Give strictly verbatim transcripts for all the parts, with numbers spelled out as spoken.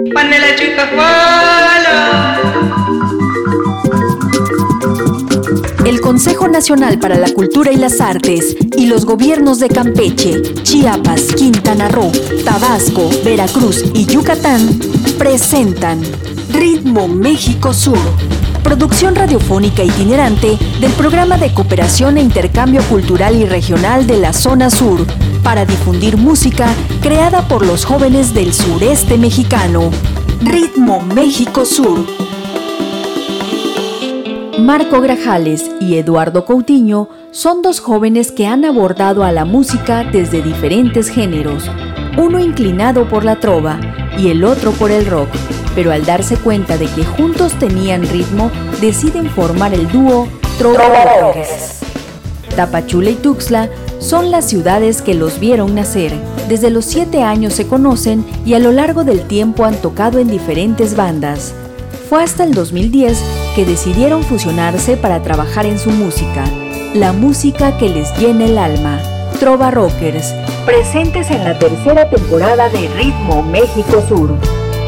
Panela Chicajuala. El Consejo Nacional para la Cultura y las Artes y los gobiernos de Campeche, Chiapas, Quintana Roo, Tabasco, Veracruz y Yucatán presentan Ritmo México Sur, producción radiofónica itinerante del Programa de Cooperación e Intercambio Cultural y Regional de la Zona Sur, para difundir música creada por los jóvenes del sureste mexicano. Ritmo México Sur. Marco Grajales y Eduardo Coutinho son dos jóvenes que han abordado a la música desde diferentes géneros, uno inclinado por la trova y el otro por el rock, pero al darse cuenta de que juntos tenían ritmo, deciden formar el dúo Trova Rockers. Tapachula y Tuxtla son las ciudades que los vieron nacer. Desde los siete años se conocen y a lo largo del tiempo han tocado en diferentes bandas. Fue hasta el dos mil diez que decidieron fusionarse para trabajar en su música, la música que les llena el alma. Trova Rockers, presentes en la tercera temporada de Ritmo México Sur.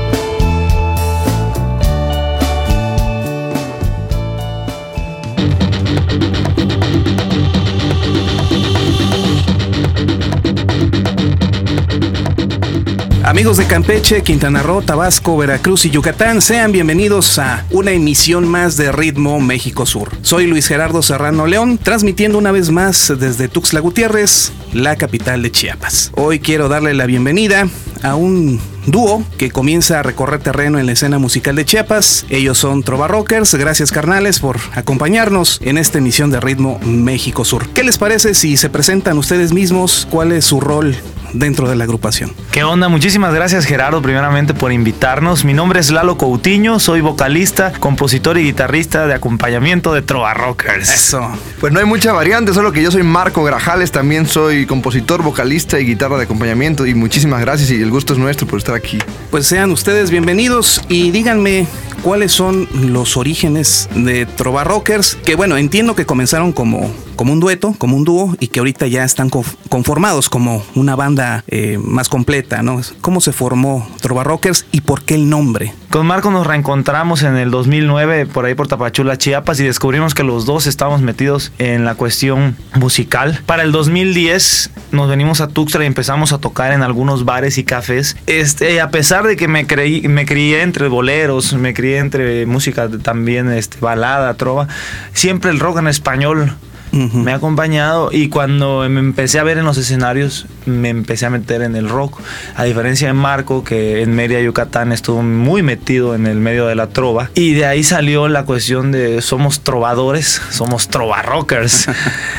Amigos de Campeche, Quintana Roo, Tabasco, Veracruz y Yucatán, sean bienvenidos a una emisión más de Ritmo México Sur. Soy Luis Gerardo Serrano León, transmitiendo una vez más desde Tuxtla Gutiérrez, la capital de Chiapas. Hoy quiero darle la bienvenida a un dúo que comienza a recorrer terreno en la escena musical de Chiapas. Ellos son Trova Rockers. Gracias, carnales, por acompañarnos en esta emisión de Ritmo México Sur. ¿Qué les parece si se presentan ustedes mismos? ¿Cuál es su rol dentro de la agrupación? ¿Qué onda? Muchísimas gracias, Gerardo, primeramente por invitarnos. Mi nombre es Lalo Coutinho, soy vocalista, compositor y guitarrista de acompañamiento de Trova Rockers. Eso. Pues no hay mucha variante, solo que yo soy Marco Grajales, también soy compositor, vocalista y guitarra de acompañamiento, y muchísimas gracias y el gusto es nuestro por estar aquí. Pues sean ustedes bienvenidos y díganme cuáles son los orígenes de Trova Rockers, que bueno, entiendo que comenzaron como, como un dueto, como un dúo, y que ahorita ya están conformados como una banda eh, más completa, ¿no? ¿Cómo se formó Trova Rockers y por qué el nombre? Con Marco nos reencontramos en el dos mil nueve por ahí por Tapachula, Chiapas, y descubrimos que los dos estábamos metidos en la cuestión musical. Para el dos mil diez nos venimos a Tuxtla y empezamos a tocar en algunos bares y cafés. Este, a pesar de que me, creí, me crié entre boleros, me crié entre música también este, balada, trova, siempre el rock en español Uh-huh. me ha acompañado, y cuando me empecé a ver en los escenarios me empecé a meter en el rock, a diferencia de Marco, que en Mérida, Yucatán, estuvo muy metido en el medio de la trova, y de ahí salió la cuestión de somos trovadores, somos Trova Rockers.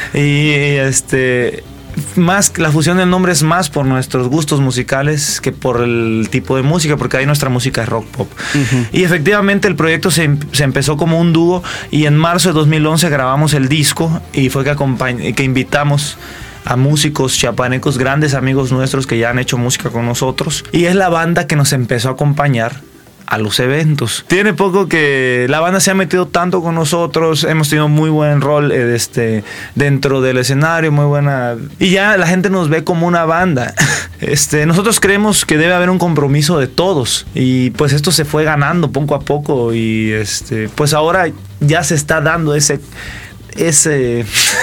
y este más la fusión del nombre es más por nuestros gustos musicales que por el tipo de música, porque ahí nuestra música es rock pop. Uh-huh. Y efectivamente el proyecto se, se empezó como un dúo, y en marzo de dos mil once grabamos el disco, y fue que, acompañ- que invitamos a músicos chiapanecos, grandes amigos nuestros que ya han hecho música con nosotros, y es la banda que nos empezó a acompañar a los eventos. Tiene poco que la banda se ha metido tanto con nosotros, hemos tenido muy buen rol este, dentro del escenario, muy buena, y ya la gente nos ve como una banda. Este, nosotros creemos que debe haber un compromiso de todos, y pues esto se fue ganando poco a poco, y este, pues ahora ya se está dando ese ese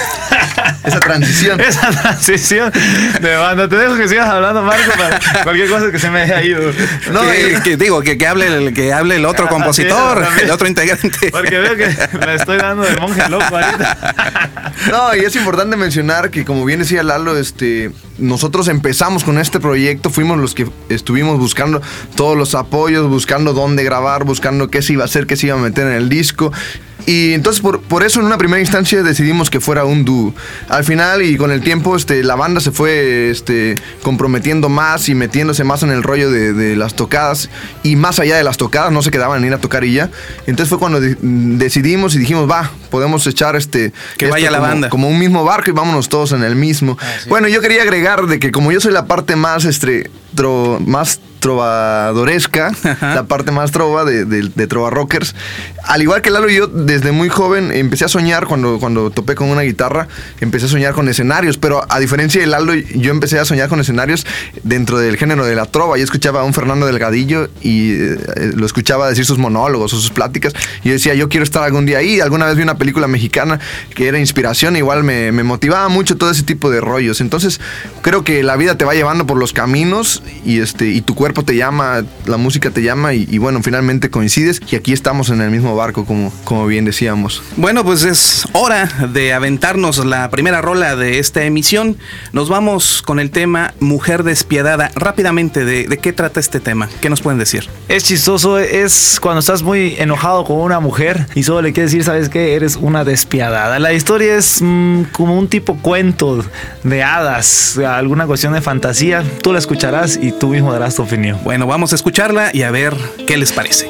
esa transición esa transición de banda. Te dejo que sigas hablando, Marco, para cualquier cosa que se me haya ido. No, que, que digo que, que hable el que hable el otro ah, compositor, sí, el otro integrante, porque veo que me estoy dando de monje loco ahorita. No, y es importante mencionar que, como bien decía Lalo, este nosotros empezamos con este proyecto, fuimos los que estuvimos buscando todos los apoyos, buscando dónde grabar, buscando qué se iba a hacer, qué se iba a meter en el disco. Y entonces por, por eso en una primera instancia decidimos que fuera un dúo. Al final y con el tiempo este, la banda se fue este, comprometiendo más y metiéndose más en el rollo de, de las tocadas, y más allá de las tocadas, no se quedaban en ir a tocar y ya. Entonces fue cuando de, decidimos y dijimos, va, podemos echar este... Que vaya la como, banda. Como un mismo barco y vámonos todos en el mismo. Ah, sí. Bueno, yo quería agregar de que como yo soy la parte más, este, tro, más trovadoresca, Ajá. la parte más trova de, de, de Trova Rockers, al igual que Lalo y yo, desde muy joven empecé a soñar cuando, cuando topé con una guitarra, empecé a soñar con escenarios, pero a diferencia de Lalo, yo empecé a soñar con escenarios dentro del género de la trova. Yo escuchaba a un Fernando Delgadillo y eh, lo escuchaba decir sus monólogos o sus pláticas, y yo decía, yo quiero estar algún día ahí. Alguna vez vi una película mexicana que era inspiración, igual me, me motivaba mucho todo ese tipo de rollos. Entonces creo que la vida te va llevando por los caminos y, este, y tu cuerpo te llama, la música te llama y, y bueno, finalmente coincides y aquí estamos en el mismo barco, como, como bien decíamos. Bueno, pues es hora de aventarnos la primera rola de esta emisión. Nos vamos con el tema Mujer Despiadada. Rápidamente, ¿de, de qué trata este tema? ¿Qué nos pueden decir? Es chistoso, es cuando estás muy enojado con una mujer y solo le quieres decir, ¿sabes qué? Eres una despiadada. La historia es mmm, como un tipo cuento de hadas, alguna cuestión de fantasía. Tú la escucharás y tú mismo darás tu opinión. Bueno, vamos a escucharla y a ver qué les parece.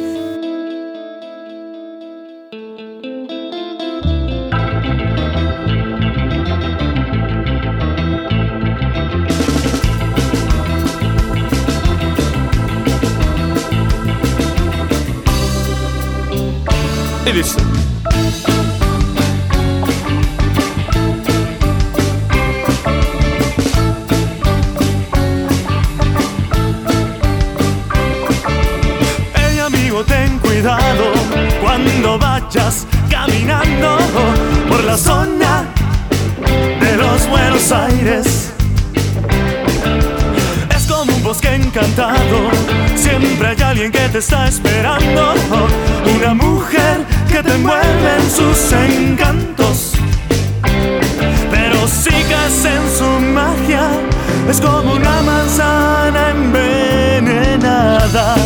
Y dice: hey amigo, ten cuidado cuando vayas caminando por la zona de los Buenos Aires. Es como un bosque encantado, siempre hay alguien que te está esperando, una mujer que te envuelve en sus encantos. Pero si caes en su magia, es como una manzana envenenada.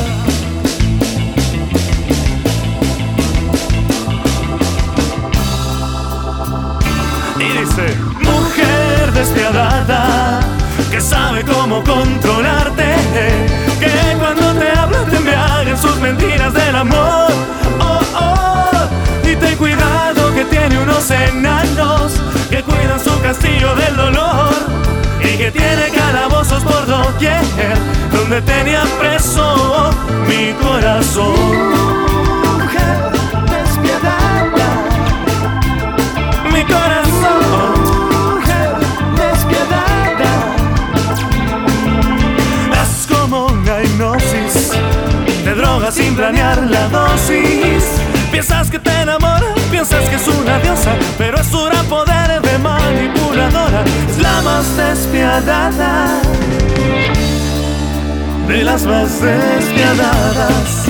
Y dice: mujer despiadada, que sabe cómo controlarte, que cuando te habla te embriagan sus mentiras del amor. Oh, oh, y ten cuidado que tiene unos enanos que cuidan su castillo del dolor, y que tiene calabozos por doquier donde tenía preso mi corazón. Mujer despiadada, mi corazón. Mujer despiadada, es como una hipnosis, te drogas sin planear la dosis. Piensas que te enamora, piensas que es una diosa, pero es un gran poder de manipuladora. Es la más despiadada de las más despiadadas.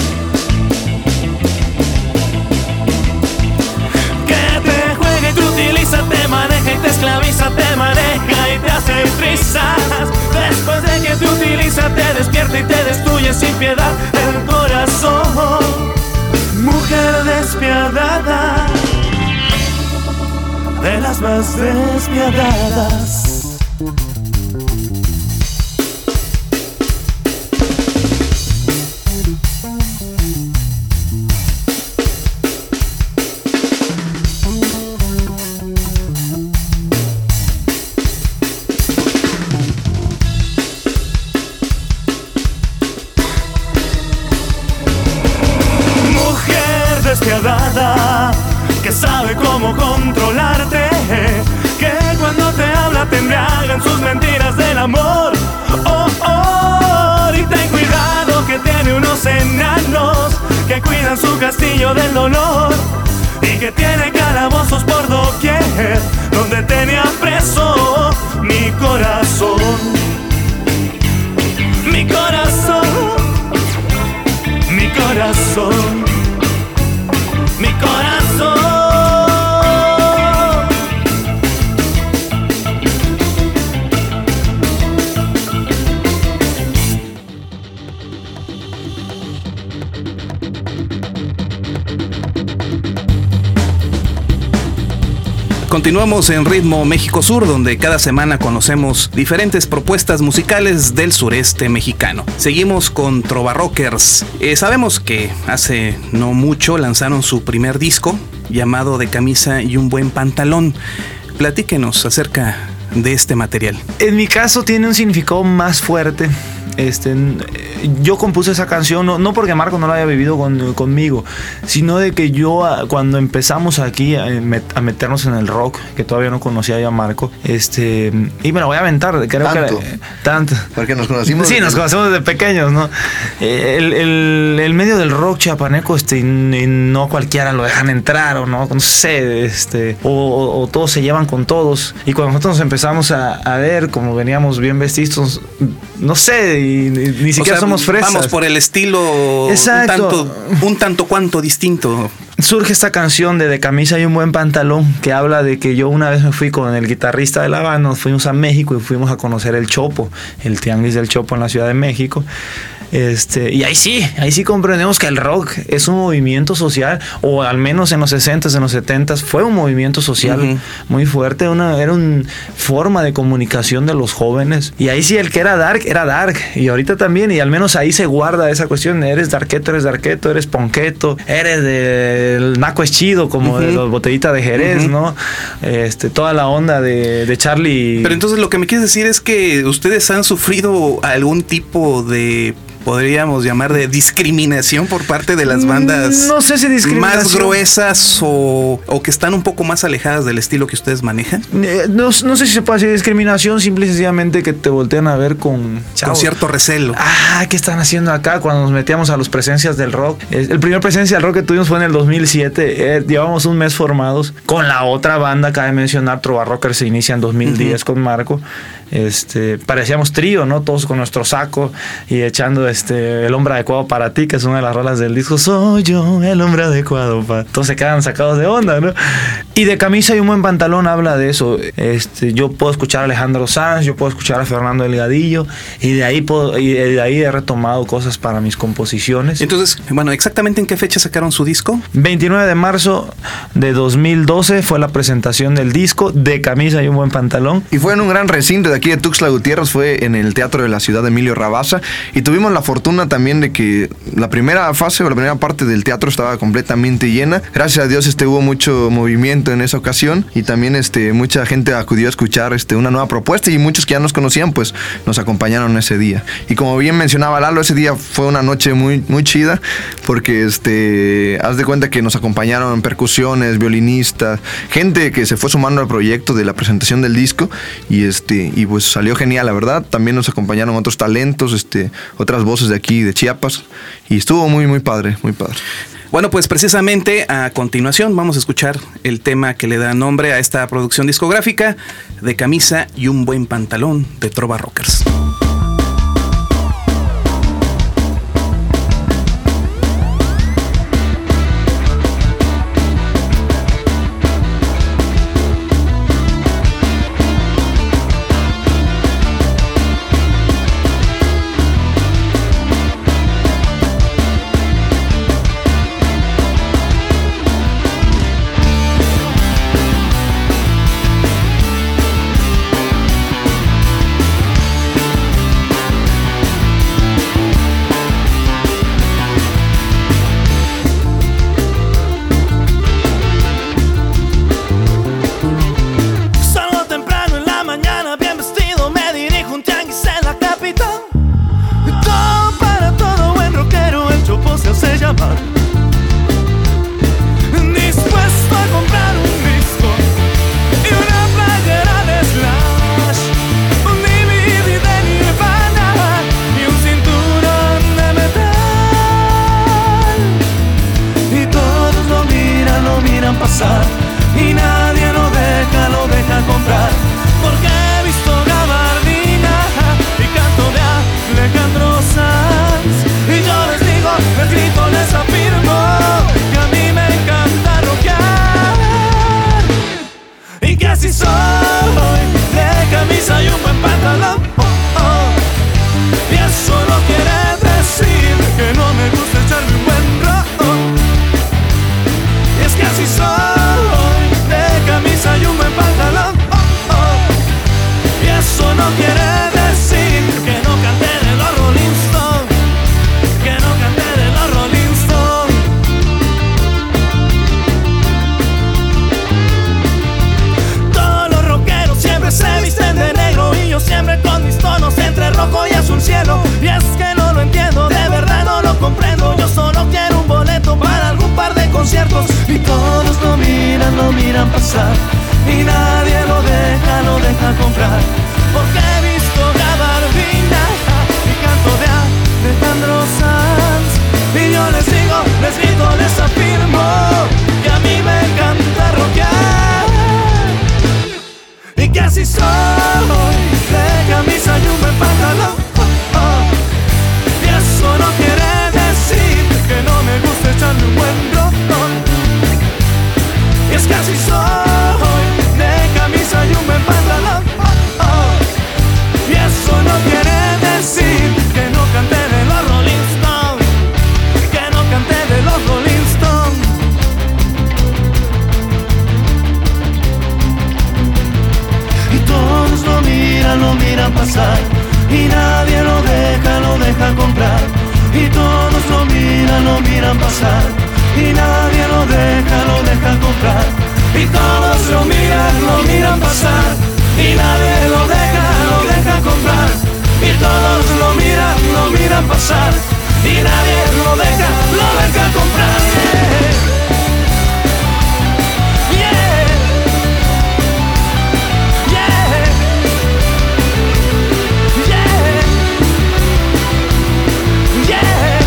Que te juega y te utiliza, te maneja y te esclaviza, te maneja y te hace trizas. Después de que te utiliza, te despierta y te destruye sin piedad el corazón. Mujer despiadada, de las más despiadadas. Despiadada, que sabe cómo controlarte, que cuando te habla te embriagan sus mentiras del amor. Oh, oh, y ten cuidado que tiene unos enanos que cuidan su castillo del dolor, y que tiene calabozos por doquier donde tenía preso mi corazón. Mi corazón, mi corazón, mi corazón. Continuamos en Ritmo México Sur, donde cada semana conocemos diferentes propuestas musicales del sureste mexicano. Seguimos con Trova Rockers. Eh, sabemos que hace no mucho lanzaron su primer disco, llamado De Camisa y un Buen Pantalón. Platíquenos acerca de este material. En mi caso tiene un significado más fuerte. Este, yo compuse esa canción no, no porque Marco no la haya vivido con, conmigo, sino de que yo cuando empezamos aquí a, met, a meternos en el rock, que todavía no conocía ya a Marco, este, y me la voy a aventar, creo tanto, que tanto. Porque nos conocimos. Sí, nos conocemos desde pequeños, ¿no? El, el, el medio del rock chiapaneco, este, y no cualquiera lo dejan entrar, o no, no sé, este, o, o, o todos se llevan con todos. Y cuando nosotros nos empezamos a, a ver, como veníamos bien vestidos, no sé, y ni, ni siquiera o sea, somos fresas. Vamos por el estilo. Exacto. Un tanto, un tanto cuanto distinto. Surge esta canción de De Camisa y un Buen Pantalón, que habla de que yo una vez me fui con el guitarrista de la banda, nos fuimos a México y fuimos a conocer el Chopo, el Tianguis del Chopo en la Ciudad de México. Este, y ahí sí, ahí sí comprendemos que el rock es un movimiento social, o al menos en los sesentas, en los setentas fue un movimiento social uh-huh. muy fuerte, una, era una forma de comunicación de los jóvenes. Y ahí sí el que era dark, era dark. Y ahorita también, y al menos ahí se guarda esa cuestión, eres darketo, eres darketo, eres ponqueto, eres del naco es chido, como uh-huh. de los botellitas de Jerez, uh-huh. ¿no? Este, toda la onda de, de Charlie. Pero entonces lo que me quieres decir es que ustedes han sufrido algún tipo de, podríamos llamar, de discriminación por parte de las bandas no sé si discriminación más gruesas o, o que están un poco más alejadas del estilo que ustedes manejan. Eh, no, no sé si se puede decir discriminación, simple y sencillamente que te voltean a ver con, con cierto recelo. Ah, ¿qué están haciendo acá? Cuando nos metíamos a los presencias del rock. El primer presencia del rock que tuvimos fue en el dos mil siete. Eh, llevamos un mes formados con la otra banda, cabe mencionar, Trova Rockers se inicia en dos mil diez uh-huh. con Marco. Este, parecíamos trío, ¿no? Todos con nuestro saco y echando este, El Hombre Adecuado para Ti, que es una de las rolas del disco. Soy yo el hombre adecuado para... Todos se quedan sacados de onda, ¿no? Y De Camisa y un Buen Pantalón habla de eso. Este, yo puedo escuchar a Alejandro Sanz, yo puedo escuchar a Fernando Delgadillo, y de ahí puedo, y de ahí he retomado cosas para mis composiciones. Entonces, bueno, ¿exactamente en qué fecha sacaron su disco? veintinueve de marzo de dos mil doce fue la presentación del disco De Camisa y un Buen Pantalón. Y fue en un gran recinto de aquí de Tuxtla Gutiérrez, fue en el Teatro de la Ciudad de Emilio Rabasa, y tuvimos la fortuna también de que la primera fase o la primera parte del teatro estaba completamente llena. Gracias a Dios este hubo mucho movimiento en esa ocasión, y también este mucha gente acudió a escuchar este una nueva propuesta, y muchos que ya nos conocían pues nos acompañaron ese día. Y como bien mencionaba Lalo, ese día fue una noche muy muy chida, porque este haz de cuenta que nos acompañaron percusiones, violinistas, gente que se fue sumando al proyecto de la presentación del disco, y este y pues salió genial, la verdad. También nos acompañaron otros talentos, este otras voces de aquí de Chiapas, y estuvo muy muy padre, muy padre. Bueno, pues precisamente a continuación vamos a escuchar el tema que le da nombre a esta producción discográfica, De Camisa y un Buen Pantalón, de Trova Rockers. pasar y nadie lo deja, lo deja comprar. Porque he visto grabar Vina y canto de Alejandro Sanz, y yo les digo, les grito, les afirmo que a mí me encanta rockear y que así soy, de camisa y un buen pantalón. Oh, oh. Y eso no quiere decir que no me guste echarme un buen rocón. Y es que así soy, de camisa y un buen pantalón. Oh, oh. Y eso no quiere decir que no cante de los Rolling Stones, que no cante de los Rolling Stones. Y todos lo miran, lo miran pasar, y nadie lo deja, lo deja comprar. Y todos lo miran, lo miran pasar, y nadie lo deja, lo deja comprar. Y todos lo miran, lo miran pasar, y nadie lo deja, lo deja comprar. Y todos lo miran, lo miran pasar, y nadie lo deja, lo deja comprar. Yeah. Yeah. Yeah. Yeah. Yeah.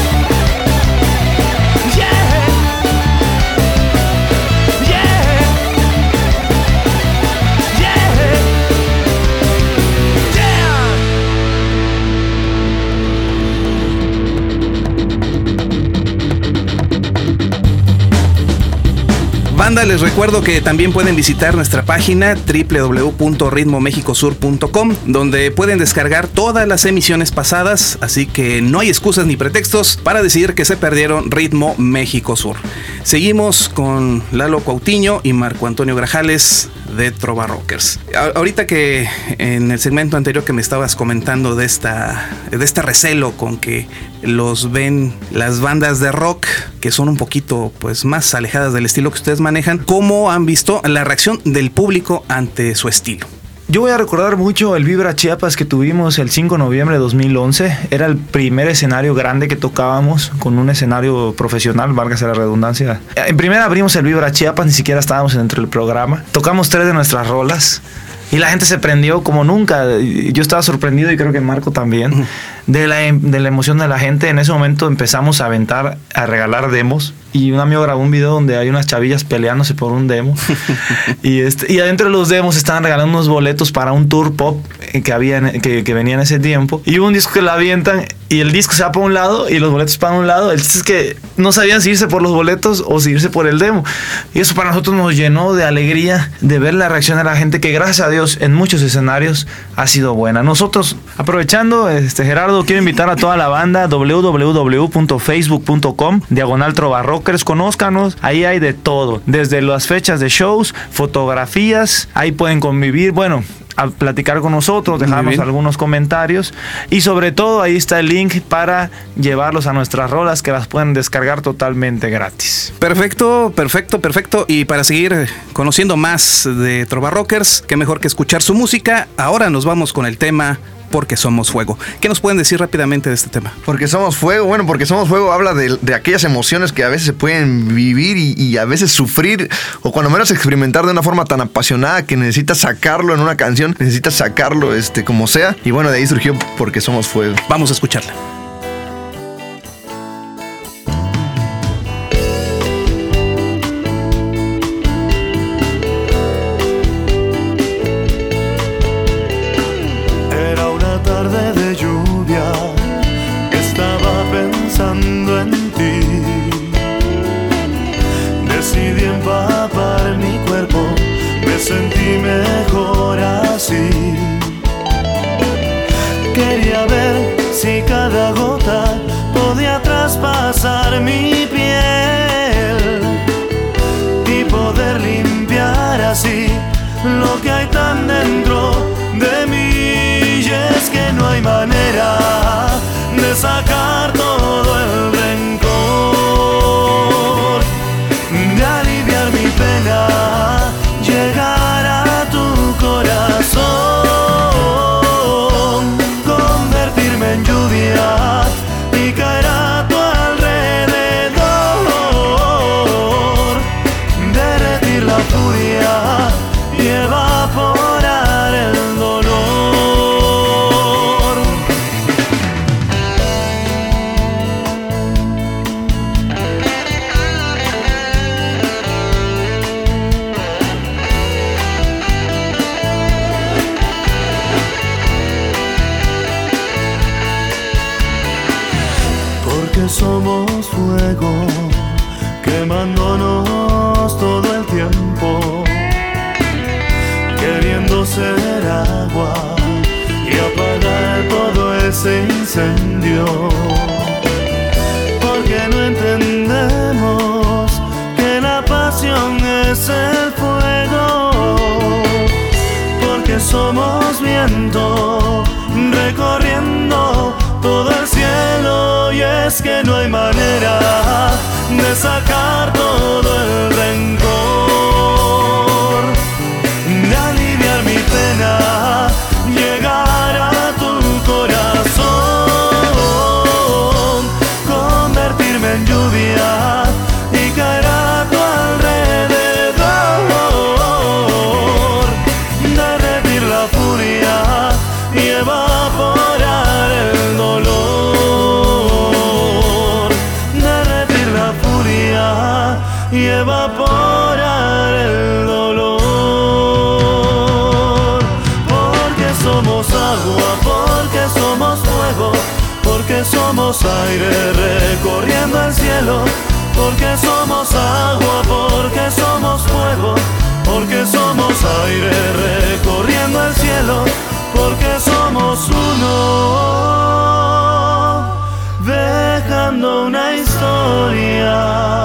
Banda, les recuerdo que también pueden visitar nuestra página doble u doble u doble u punto ritmo méxico sur punto com, donde pueden descargar todas las emisiones pasadas, así que no hay excusas ni pretextos para decir que se perdieron Ritmo México Sur. Seguimos con Lalo Coutinho y Marco Antonio Grajales de Trova Rockers. A- ahorita que en el segmento anterior que me estabas comentando de esta de este recelo con que los ven las bandas de rock que son un poquito pues más alejadas del estilo que ustedes manejan, ¿cómo han visto la reacción del público ante su estilo? Yo voy a recordar mucho el Vibra Chiapas que tuvimos el cinco de noviembre de dos mil once. Era el primer escenario grande que tocábamos con un escenario profesional, válgase la redundancia. En primera abrimos el Vibra Chiapas, ni siquiera estábamos dentro del programa. Tocamos tres de nuestras rolas y la gente se prendió como nunca. Yo estaba sorprendido y creo que Marco también de la, de la emoción de la gente. En ese momento empezamos a aventar, a regalar demos. Y un amigo grabó un video donde hay unas chavillas peleándose por un demo. y, este, y adentro de los demos estaban regalando unos boletos para un tour pop que, había en, que, que venía en ese tiempo. Y hubo un disco que la avientan y el disco se va para un lado y los boletos para un lado. El chiste es que no sabían si irse por los boletos o si irse por el demo. Y eso para nosotros nos llenó de alegría de ver la reacción de la gente, que gracias a Dios en muchos escenarios ha sido buena. Nosotros, aprovechando, este, Gerardo, quiero invitar a toda la banda doble u doble u doble u punto facebook punto com diagonal Trova Rockers. Conózcanos, ahí hay de todo, desde las fechas de shows, fotografías, ahí pueden convivir, bueno, a platicar con nosotros, dejarnos algunos comentarios y sobre todo ahí está el link para llevarlos a nuestras rolas que las pueden descargar totalmente gratis. Perfecto, perfecto, perfecto. Y para seguir conociendo más de Trova Rockers, qué mejor que escuchar su música. Ahora nos vamos con el tema Porque Somos Fuego. ¿Qué nos pueden decir rápidamente de este tema? Porque somos fuego, bueno, porque somos fuego habla de, de aquellas emociones que a veces se pueden vivir y, y a veces sufrir, o cuando menos experimentar de una forma tan apasionada que necesitas sacarlo en una canción, necesitas sacarlo este, como sea. Y bueno, de ahí surgió Porque Somos Fuego. Vamos a escucharla. Sentí mejor así. Quería ver si cada gota podía traspasar mi piel y poder limpiar así lo que hay tan dentro de mí. Y es que no hay manera de sacar todo el rencor, de aliviar mi pena, llegar a tu corazón, convertirme en lluvia y caer a tu alrededor, derretir la furia porque somos fuego, quemándonos todo el tiempo, queriendo ser agua y apagar todo ese incendio, porque no entendemos que la pasión es el fuego, porque somos viento recorriendo todo el cielo, y es que no hay manera de sacar todo el rencor, de aliviar mi pena, llegar a tu corazón, convertirme en lluvia y caer a tu alrededor, derretir la furia y evaporar el dolor, derretir la furia y evaporar el dolor, porque somos agua, porque somos fuego, porque somos aire recorriendo el cielo, porque somos agua, porque somos fuego, porque somos aire recorriendo el cielo, porque somos uno, dejando una historia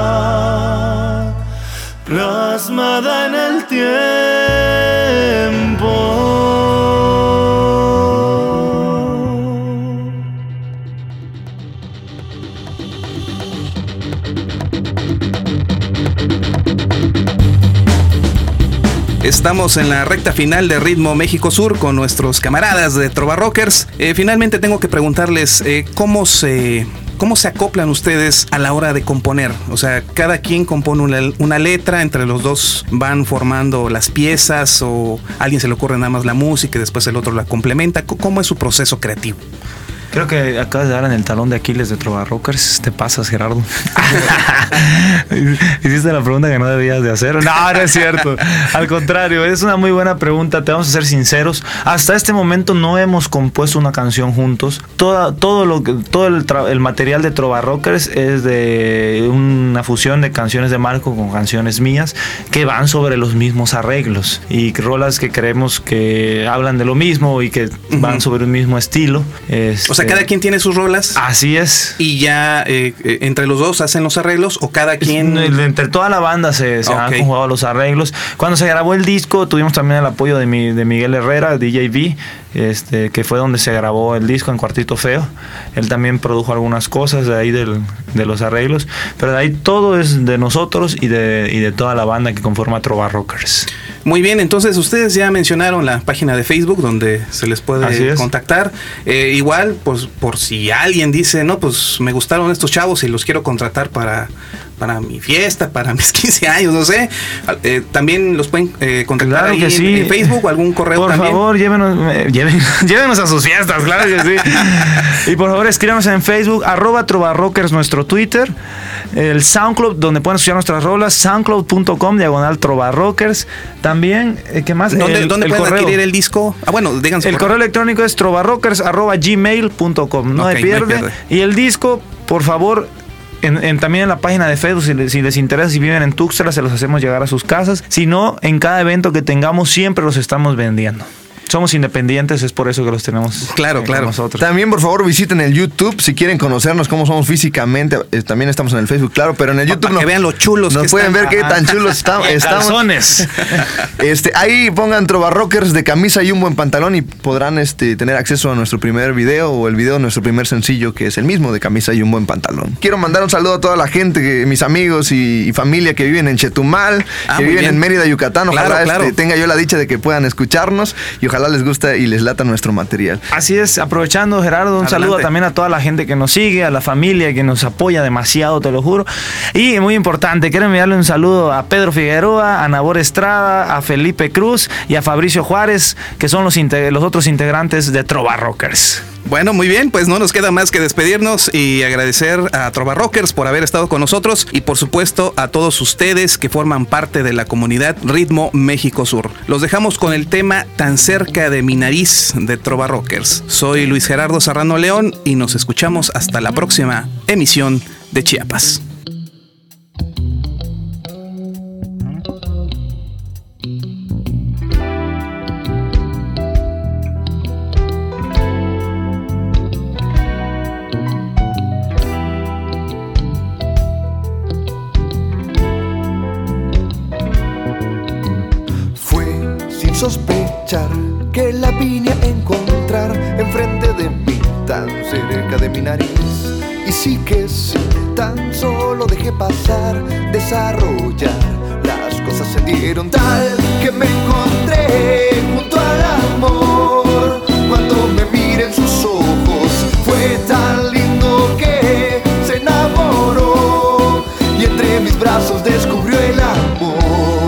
plasmada en el tiempo. Estamos en la recta final de Ritmo México Sur con nuestros camaradas de Trova Rockers. Eh, finalmente tengo que preguntarles eh, cómo se... ¿Cómo se acoplan ustedes a la hora de componer? O sea, cada quien compone una, una letra, entre los dos van formando las piezas, o a alguien se le ocurre nada más la música y después el otro la complementa. ¿Cómo es su proceso creativo? Creo que acabas de dar en el talón de Aquiles de Trova Rockers. Te pasas, Gerardo. Hiciste la pregunta que no debías de hacer. No, no es cierto. Al contrario, es una muy buena pregunta. Te vamos a ser sinceros. Hasta este momento no hemos compuesto una canción juntos. Toda, todo lo que, todo el, tra- el material de Trova Rockers es de una fusión de canciones de Marco con canciones mías que van sobre los mismos arreglos y rolas que creemos que hablan de lo mismo y que uh-huh. van sobre un mismo estilo. Este, o sea, cada quien tiene sus rolas. Así es. Y ya eh, eh, entre los dos hacen los arreglos, o cada quien. Entre toda la banda se, se okay. han conjugado los arreglos. Cuando se grabó el disco, tuvimos también el apoyo de, mi, de Miguel Herrera, D J V, este, que fue donde se grabó el disco en Cuartito Feo. Él también produjo algunas cosas de ahí del, de los arreglos. Pero de ahí todo es de nosotros y de, y de toda la banda que conforma Trova Rockers. Muy bien, entonces ustedes ya mencionaron la página de Facebook donde se les puede contactar. Eh, igual, pues por si alguien dice, no, pues me gustaron estos chavos y los quiero contratar para, para mi fiesta, para mis quince años, no sé. Eh, también los pueden eh, contactar claro ahí que en, sí. en Facebook o algún correo por también. Por favor, llévenos, eh, llévenos, llévenos a sus fiestas, claro que sí. Y por favor, escríbanos en Facebook, arroba Trova Rockers, nuestro Twitter. El SoundCloud, donde pueden escuchar nuestras rolas, soundcloud punto com, diagonal Trova Rockers. También, eh, ¿qué más? ¿Dónde, el, ¿dónde el pueden correo. adquirir el disco? Ah, bueno, díganse. El correo electrónico es trovarockers arroba gmail punto com. No, okay, pierde. no hay pierde. Y el disco, por favor, en, en, también en la página de Facebook, si les, si les interesa, si viven en Tuxtla, se los hacemos llegar a sus casas. Si no, en cada evento que tengamos, siempre los estamos vendiendo. Somos independientes, es por eso que los tenemos claro, eh, claro. con nosotros. También, por favor, visiten el YouTube si quieren conocernos cómo somos físicamente. Eh, también estamos en el Facebook, claro, pero en el YouTube para no, que vean los chulos nos que pueden están. ver qué tan chulos estamos. Calzones. Este, ahí pongan Trova Rockers de camisa y un buen pantalón y podrán este, tener acceso a nuestro primer video o el video de nuestro primer sencillo, que es el mismo, de camisa y un buen pantalón. Quiero mandar un saludo a toda la gente, que, mis amigos y, y familia que viven en Chetumal, ah, que viven bien. en Mérida, Yucatán. Ojalá claro, claro. Este, tenga yo la dicha de que puedan escucharnos y ojalá les guste y les lata nuestro material. Así es, aprovechando, Gerardo, un Adelante. saludo también a toda la gente que nos sigue, a la familia que nos apoya demasiado, te lo juro. Y muy importante, quiero enviarle un saludo a Pedro Figueroa, a Nabor Estrada, a Felipe Cruz y a Fabricio Juárez, que son los, los otros integrantes de Trova Rockers. Bueno, muy bien, pues no nos queda más que despedirnos y agradecer a Trova Rockers por haber estado con nosotros y por supuesto a todos ustedes que forman parte de la comunidad Ritmo México Sur. Los dejamos con el tema Tan cerca de mi nariz de Trova Rockers. Soy Luis Gerardo Serrano León y nos escuchamos hasta la próxima emisión de Chiapas. Sospechar que la vine a encontrar enfrente de mí, tan cerca de mi nariz. Y sí que sí, tan solo dejé pasar, desarrollar. Las cosas se dieron tal que me encontré junto al amor. Cuando me miré en sus ojos, fue tan lindo que se enamoró. Y entre mis brazos descubrió el amor.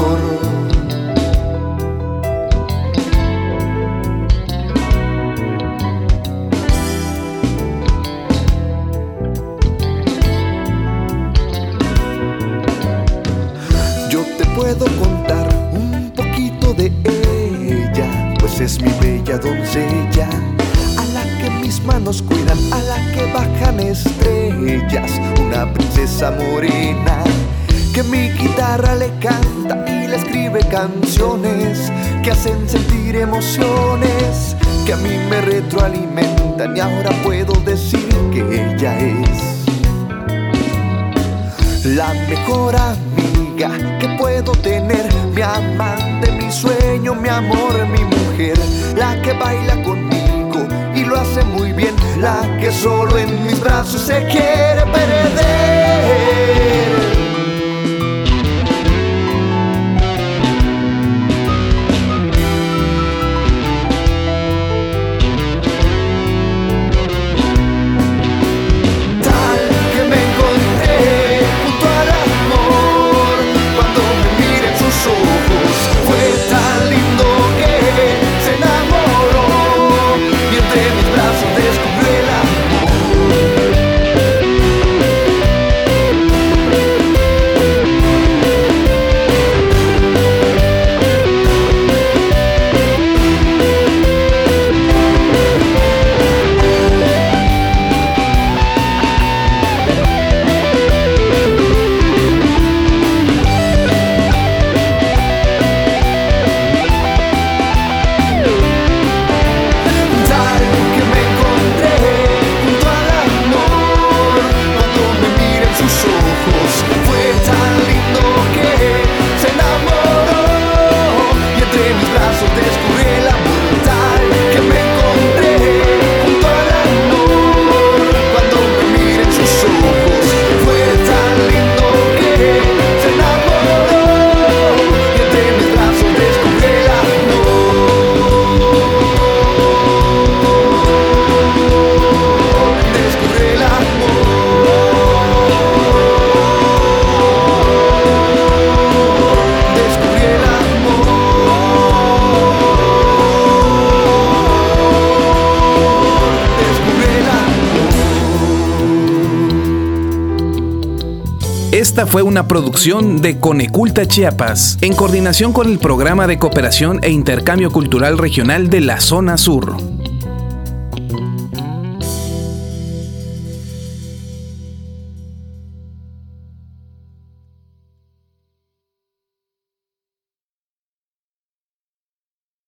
Puedo contar un poquito de ella, pues es mi bella doncella, a la que mis manos cuidan, a la que bajan estrellas, una princesa morena que mi guitarra le canta y le escribe canciones que hacen sentir emociones, que a mí me retroalimentan y ahora puedo decir que ella es la mejor amiga que puedo tener, mi amante, mi sueño, mi amor, mi mujer, la que baila conmigo y lo hace muy bien, la que solo en mis brazos se quiere perder. Esta fue una producción de Coneculta Chiapas, en coordinación con el Programa de Cooperación e Intercambio Cultural Regional de la Zona Sur.